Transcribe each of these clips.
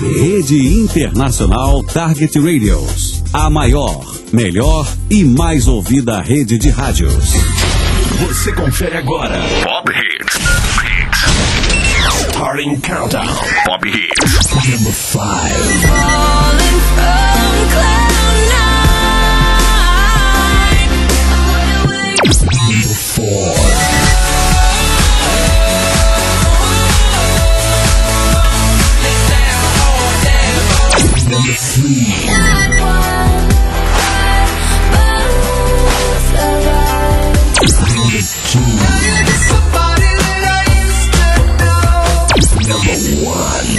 Rede Internacional Target Radios. A maior, melhor e mais ouvida rede de rádios. Você confere agora Pop Hits. Starting Countdown. Pop Hits. Number 5. Falling from cloud nine. Number 4. Number 3. Number 1.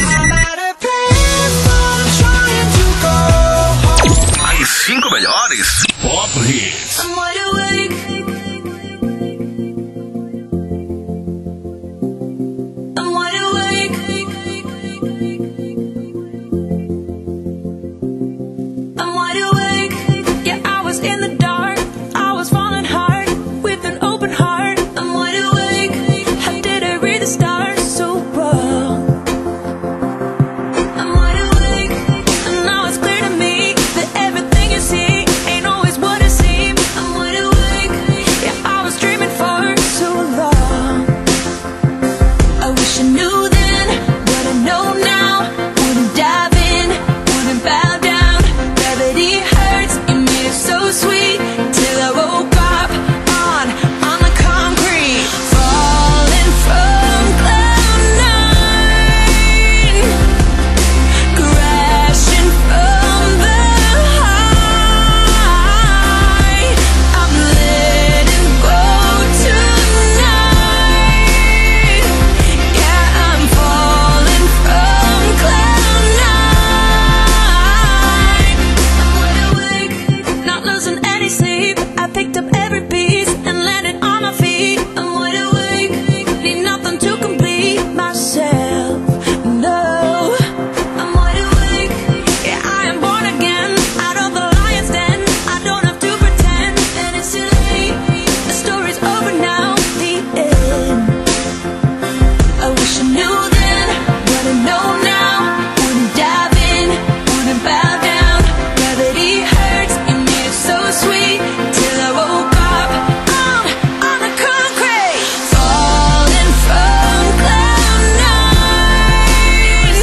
As 5 melhores Pop Hits. I'm wide awake. I'm wide awake. I'm wide awake. Yeah, I was in the dark. I was falling hard with an open heart. I'm wide awake. How did I read the stars so wrong? I'm wide awake, and now it's clear to me that everything you see ain't always what it seems. I'm wide awake. Yeah, I was dreaming for so long. I wish I knew then what I know now. Wouldn't dive in, wouldn't bow down. Gravity hurts, you made it so sweet till I woke up on the concrete, falling from cloud nine, crashing from the high. I'm letting go tonight. Yeah, I'm falling from cloud nine. I'm wide awake, not losing any sleep. I picked up every piece and landed on my feet. I'm wide awake, need nothing to complete myself. No, I'm wide awake. Yeah, I am born again out of the lion's den. I don't have to pretend that it's too late. The story's over now, the end. I wish I knew then what I know now. Wouldn't dive in, wouldn't bow down. Gravity hurts, you made it so sweet till I woke up on the concrete, falling from cloud nine,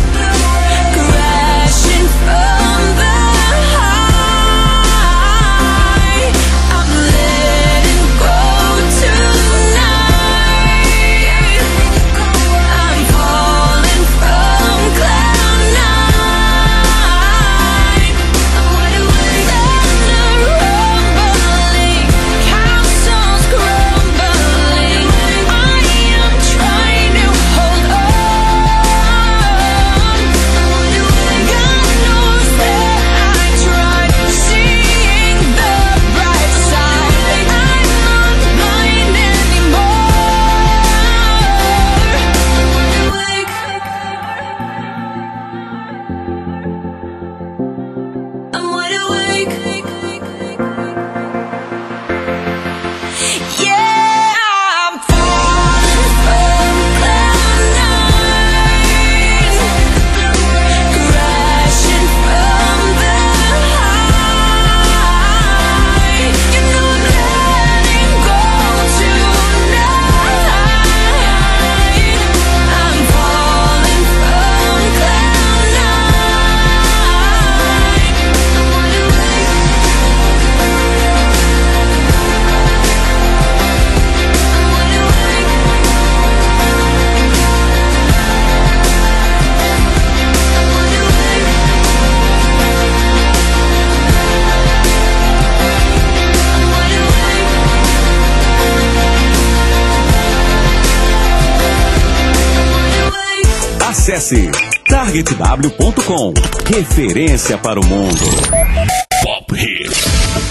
crashing from the high. I'm letting go tonight. I'm falling from cloud nine. I'm wide awake, thunder rumbling, castles crumbling. I am trying to hold on. I'm wide awake, God knows that I tried seeing the bright side. I'm not blind anymore. I'm wide awake. I'm wide awake. Yeah, I'm falling from cloud nine, crashing from the high. You know I'm letting go tonight. I'm falling from cloud nine. I'm wide awake. Acesse targetw.com. Referência para o mundo. Pop Hits.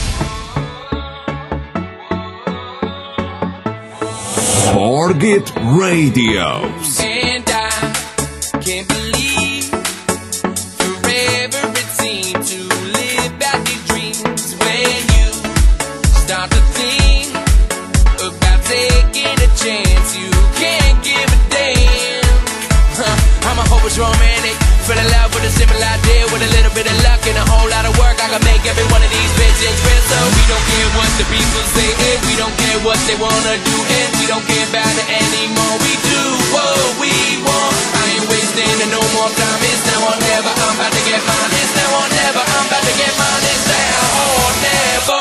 Target Radios. And I can't believe forever it seemed to live out your dreams when you start to think about taking a chance. You can't give a damn. I'm a hopeless romantic, fell in love with a similar idea. With a little bit of luck and a whole lot of work, I can make every one of these visions real. So we don't care what the people say, and we don't care what they wanna do, and we don't care about it anymore. We do what we want. I ain't wasting no more time. It's now or never. I'm about to get mine. It's now or never. I'm about to get mine. It's now or never.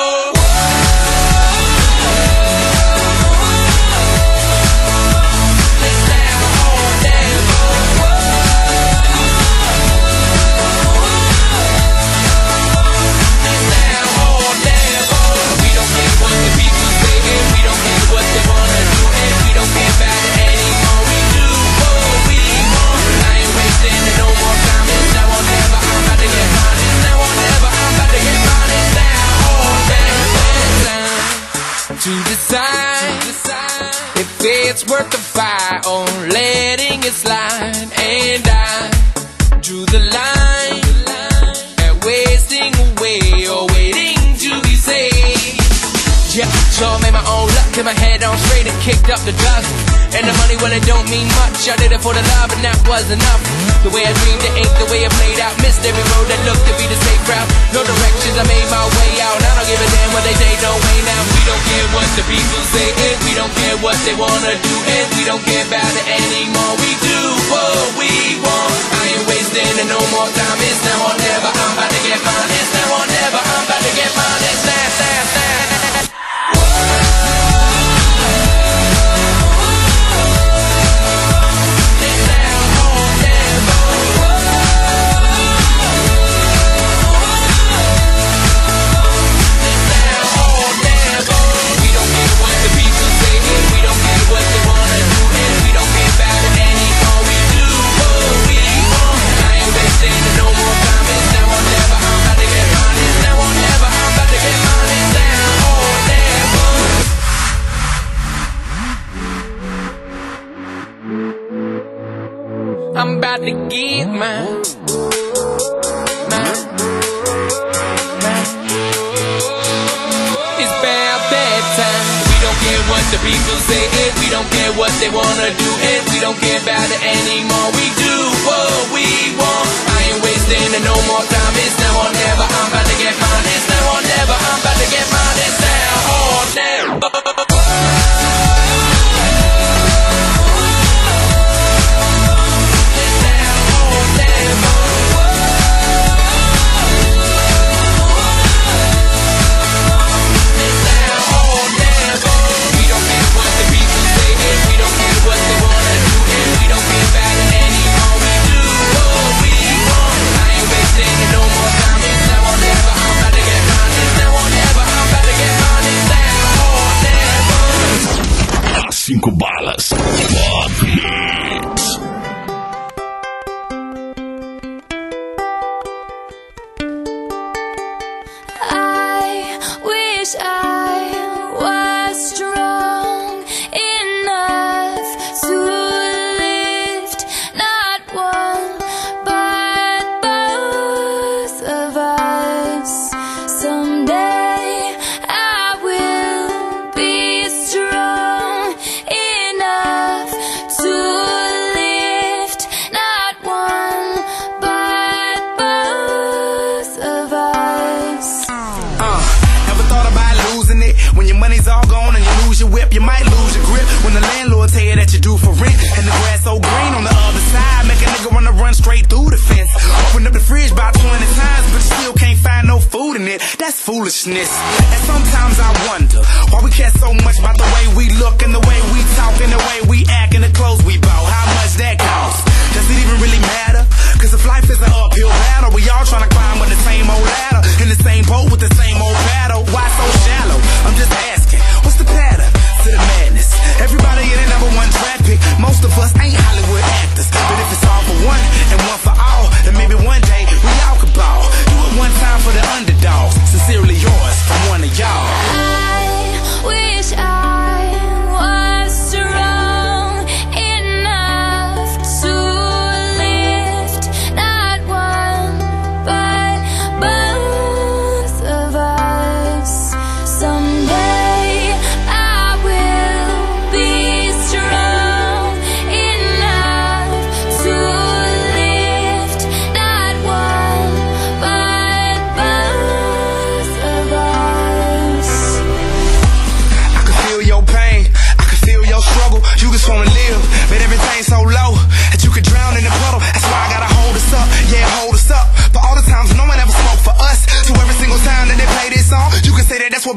To decide if it's worth the fight or letting it slide. And I drew the line at wasting away or waiting to be saved. Yeah, so I made my own luck, kept my head on straight and kicked up the dust. And the money, well, it don't mean much. I did it for the love and that was enough. The way I dreamed it ain't the way it played out. Missed every road that looked to be the safe route. No directions, I made my way out. I don't give a damn what they say, no way now. We don't care what the people say, and we don't care what they wanna do, and we don't care about it anymore. We do what we want. I ain't wasting no more time. It's now or never. I'm about to get mine. It's now or never. I'm about to get mine. It's now. I'm about to get mine. It's about that time. We don't care what the people say, and we don't care what they wanna do, and we don't care about it anymore. We do what we want. I ain't wasting no more time. It's now or never. I'm about to get mine. It's now or never. I'm about to get mine. It's now or never. Cinco balas. Pop Hits. I wish I was strong enough to lift not one but both of us. Someday I will be strong enough to lift not one but both of us. Ever thought about losing it? When your money's all gone and you lose your whip, you might lose your grip. When the landlord tell you that you do for rent, and the grass so green on the other side, make a nigga wanna run straight through the fence. Open up the fridge about 20 times, but you still can't find no food in it. That's foolishness. And sometimes I wonder why we care so much about the way we look and the way we talk and the way we act and the clothes we bought. How much that costs? Does it even really matter? Cause if life is an uphill battle, we all trying to climb up the same old ladder, in the same boat with the same old paddle. Why so shallow? I'm just asking, what's the pattern to the madness? Everybody in the number one draft pick. Most of us ain't Hollywood actors, but if it's all for one and one for all, then maybe one day we all could ball. Do it one time for the underdogs. Sincerely yours from one of y'all. I wish I was strong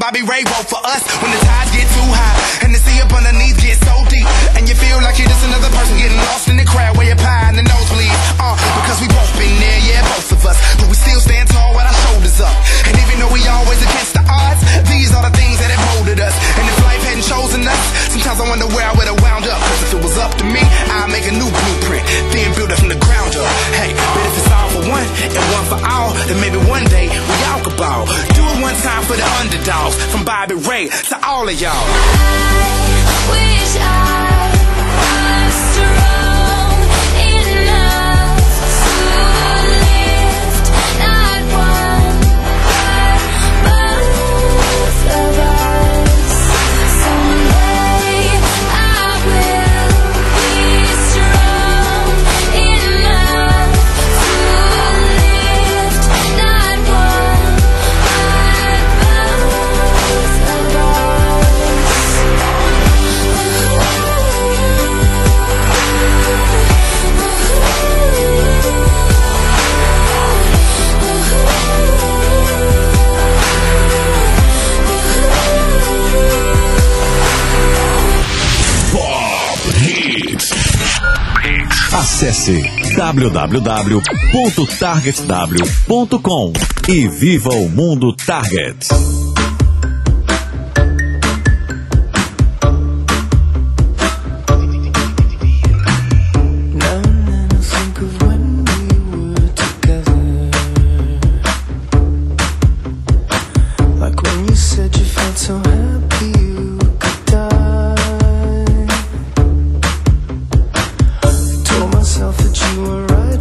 Bobby Ray wrote for us. When the tides get too high and the sea up underneath gets so deep, and you feel like you're just another person getting lost in the crowd where you're pie and the nosebleed. Because we both been there, yeah, both of us, but we still stand tall with our shoulders up. And even though we always against the odds, these are the things that have molded us. And if life hadn't chosen us, sometimes I wonder where I would have wound up. Cause if it was up to me, I'd make a new blueprint, then build it from the ground up. Hey, but if it's all for one and one for all, then maybe one day we all could ball. Do it one time for the underdogs, from Bobby Ray to all of y'all. I wish I was strong enough to lift not one but both of us. Someday I will be strong enough to lift not one but both of us. Acesse www.targetw.com e viva o mundo Target.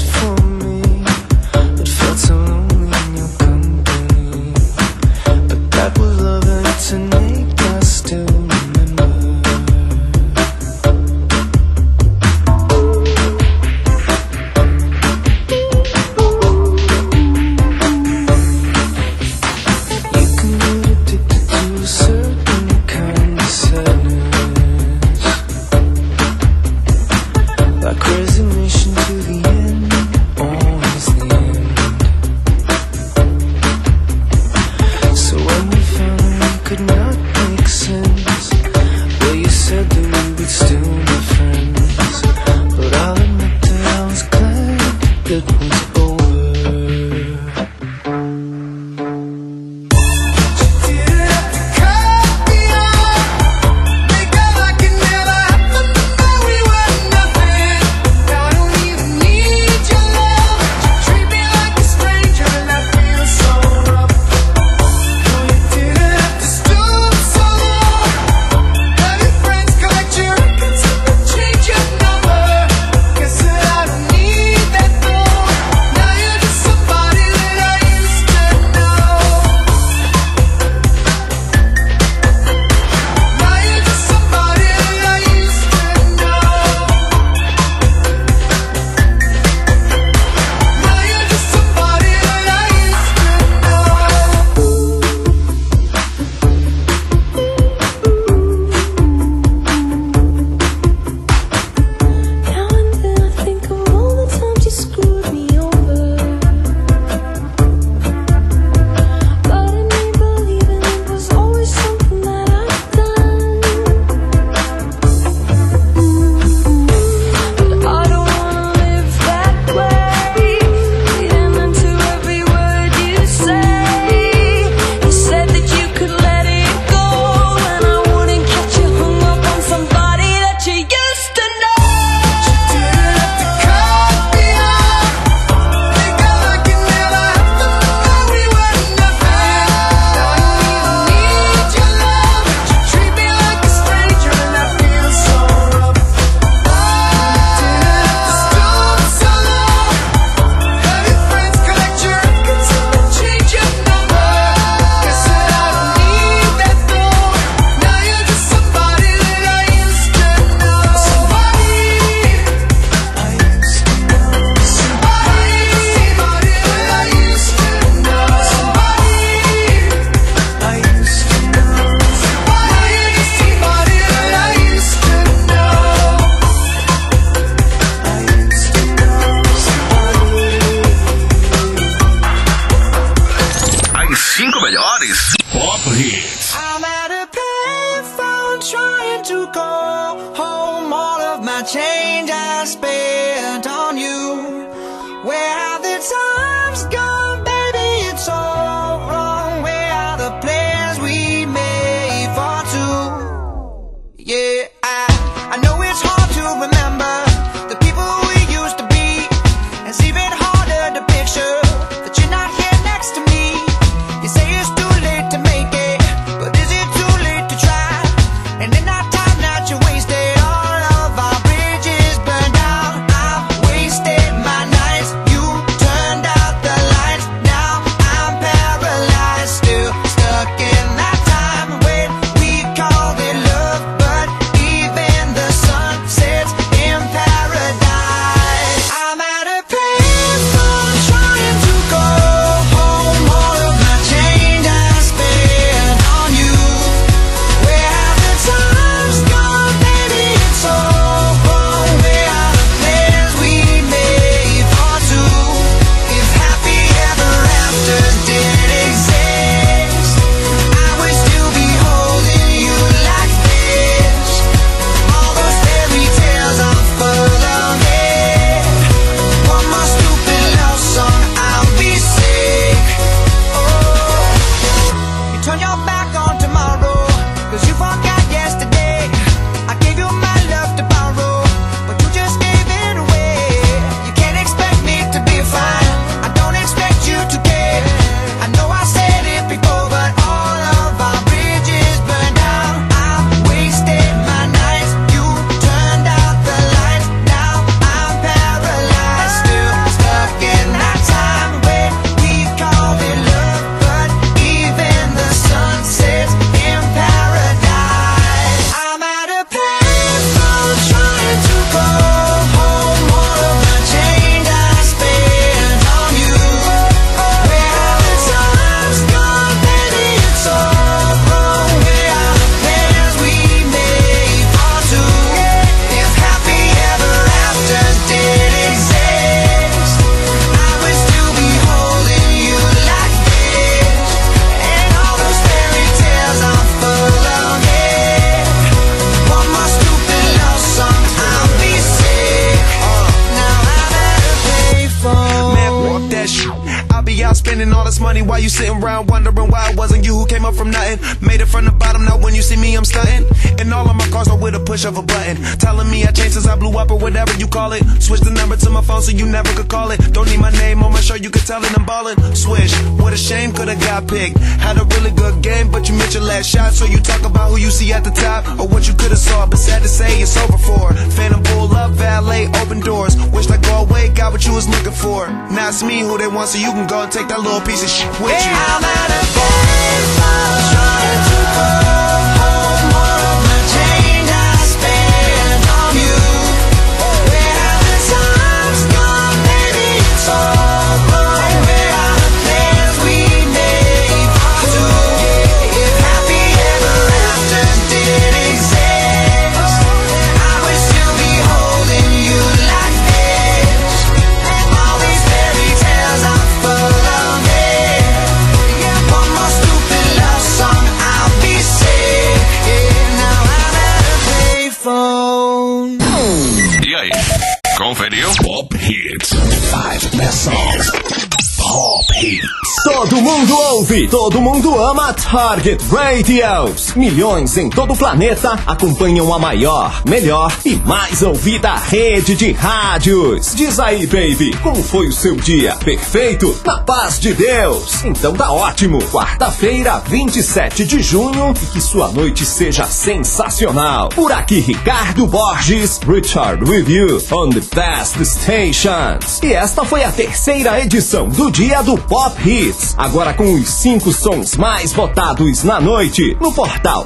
But change I spent on you. Where have the times gone, baby? It's all wrong. Where are the plans we made for two? Yeah, I know it's hard to remember the people we used to be. It's even harder to picture that you're not here next to me. You say it's too late to make it, but is it too late to try? And in that time that you wasted, all of our bridges burned down. I've wasted my nights, you turned out the lights. Now I'm paralyzed, still stuck in that time when we called it love. But even the sun sets in paradise. I'm at a payphone trying to go home. All of my change I spent on you. Where have the times gone, baby? It's all wrong. Where are the plans we made for two? If happy ever after did exist, I would still be holding you like this. All those fairy tales are full of it. One more stupid love song, I'll be sick. Oh, you turn your back on tomorrow, 'cause you forgot yesterday. I gave you my love to borrow, but you just gave it away. You can't expect me to be fine, I don't expect you to care. I know I said it before, but all of our bridges burned down. I've wasted my nights, you turned out the lights. Now I'm paralyzed, still stuck in that time when we called it love. But even the sun sets in paradise. I'm at a payphone trying to go home. All of my change I spent on you. Where have the times gone, baby? It's all wrong. Where are the plans we made for two? If happy ever after did exist, I would still be holding you like this. And all those fairy tales are full of it. One more stupid love song, I'll be sick. Now I'm at a payphone. Man, walk that shit. I'll be out spending all this money while you sitting around wondering why it wasn't you who came up from nothing. Made it from the bottom, now when you see me I'm stunting. And all of my cars are with a push of a button, telling me I changed since I blew up or whatever you call it. Switch the number to my phone so you never could call it. Don't need my name on my shirt, you could tell it I'm ballin'. Swish, what a shame, could've got picked. Had a really good game, but you missed your last shot. So you talk about who you see at the top or what you could've saw, but sad to say it's over for. Phantom pull up, valet, open doors. Wished I go away, got what you was looking for. Now it's me who they want, so you can go and take that little piece of shit with you. I'm at a payphone trying to go home. All of my change I spent on you. Where have the times gone, baby? It's all wrong. Where are the plans we made for two? If happy ever after did exist, I would still be holding you like this. All these fairy tales are full of it. One more stupid love song, I'll be sick. Now I'm at a payphone. E aí, conferiu? Pop Hits. 5 best songs. Pop Hits. Todo mundo ouve, todo mundo ama Target Radios. Milhões em todo o planeta acompanham a maior, melhor e mais ouvida rede de rádios. Diz aí, baby, como foi o seu dia? Perfeito? Na paz de Deus? Então tá ótimo. Quarta-feira, 27 de junho, e que sua noite seja sensacional. Por aqui, Ricardo Borges, Richard with you on the best stations. E esta foi a terceira edição do Dia do Pop Hits. Agora com os 5 sons mais votados na noite no portal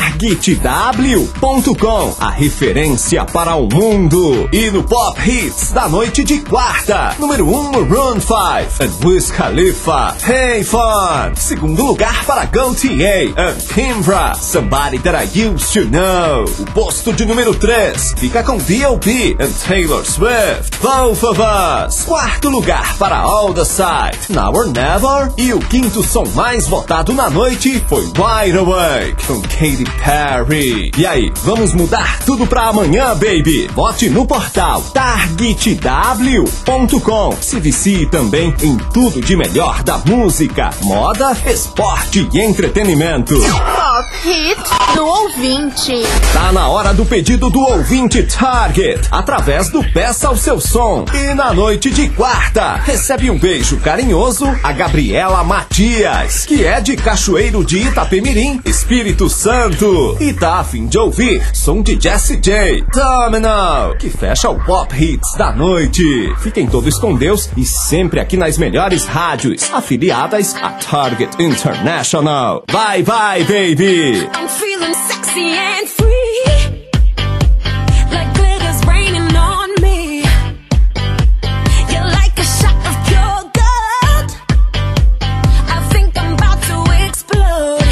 targetw.com, a referência para o mundo. E no Pop Hits da noite de quarta, número 1, Maroon 5 and Wiz Khalifa, Hey Fun. Segundo lugar para GoTA and Kimbra, Somebody That I Used to Know. O posto de número 3 fica com B.O.B. and Taylor Swift, Both of Us. Quarto lugar para All the Side, Now or Never. E o o quinto som mais votado na noite foi Wide Awake, com Katy Perry. E aí, vamos mudar tudo pra amanhã, baby? Vote no portal targetw.com. Se vicie também em tudo de melhor da música, moda, esporte e entretenimento. Pop Hit do ouvinte. Tá na hora do pedido do ouvinte Target, através do Peça o Seu Som. E na noite de quarta, recebe um beijo carinhoso a Gabriela Matias, que é de Cachoeiro de Itapemirim, Espírito Santo. E tá a fim de ouvir som de Jessie J, Domino, que fecha o Pop Hits da noite. Fiquem todos com Deus e sempre aqui nas melhores rádios afiliadas a Target International. Bye bye, baby! I'm feeling sexy and free, like glitter's raining on me. You're like a shot of pure gold. I think I'm about to explode.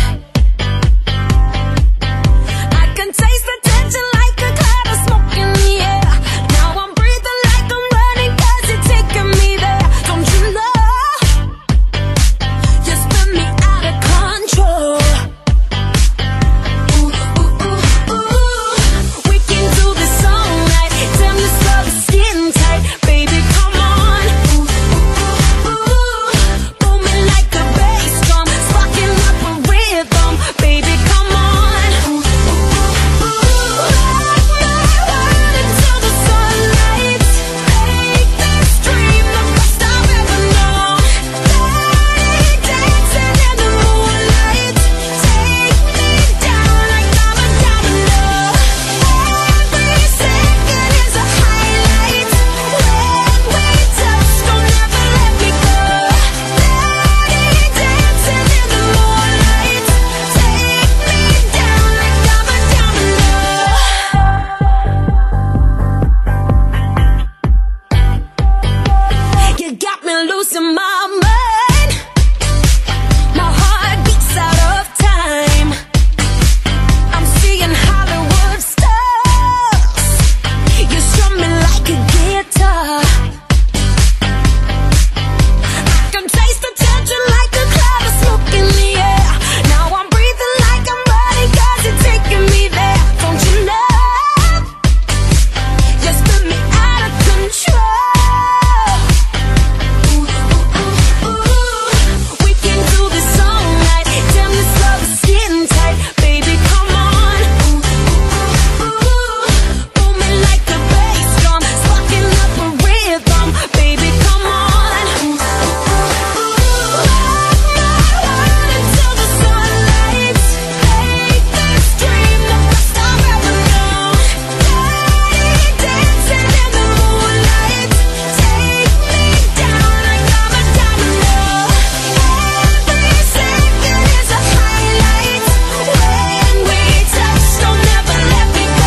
I can taste the tension like a cloud of smoke in the air. Now I'm breathing like I'm running 'cause you're taking me there. Don't you know? You spin me out of control. We can do this all night. Damn, this love is skin tight. Baby, come on. Booming like a bass drum, sparking up a rhythm. Baby, come on. Until the sunlight. Make this dream the best I've ever known. Dancing in the moonlight. Take me down like I'm a domino. Every second is a highlight. When we touch, don't ever let me go. Dancing in the moonlight. Take me down like I'm a domino. You got me losing my mind. My heart beats out of time. I'm seeing Hollywood stars. You strum me like a guitar. I can taste the tension like a cloud of smoke in the air. Now I'm breathing like I'm running 'cause you're taking me there. Don't you know? You spin me out of control. We can do this all night. Damn, this love is skin tight. Baby, come on. Booming like a bass drum, sparking up a rhythm. Baby, come on. Until the sunlight. Make this dream the best I've ever known. Dancing in the moonlight. Take me down like I'm a domino. Every second is a highlight. When we touch, don't ever let me go.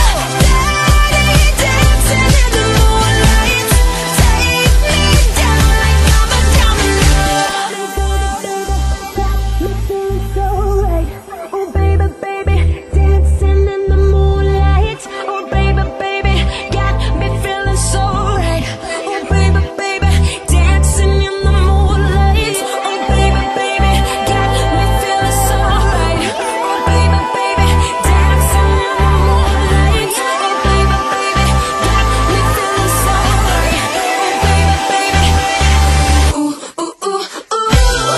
Dancing in the moonlight. Take me down like I'm a domino. Got me feeling so right. Oh baby, baby, dancing in the moonlight. Oh baby, baby, got me feeling so right. Oh baby, baby, dancing in the moonlight. Oh baby, baby, got me feeling so right. Oh baby, baby, dancing in the moonlight. Oh baby, baby, got me feeling so right. Oh baby, baby, ooh ooh ooh ooh.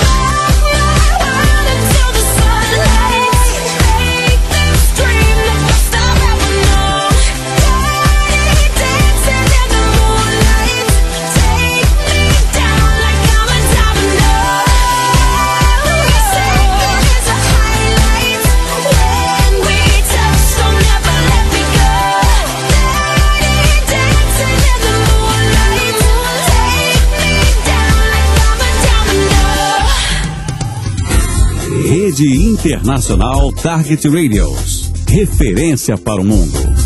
Until the sunlight. Make this dream the best I've ever known. Dancing in the moonlight. Take me down like I'm a domino. Every second is a highlight. When we touch, don't ever let me go. Dancing in the moonlight. Take me down like I'm a domino. Rede Internacional Target Radios. Referência para o mundo.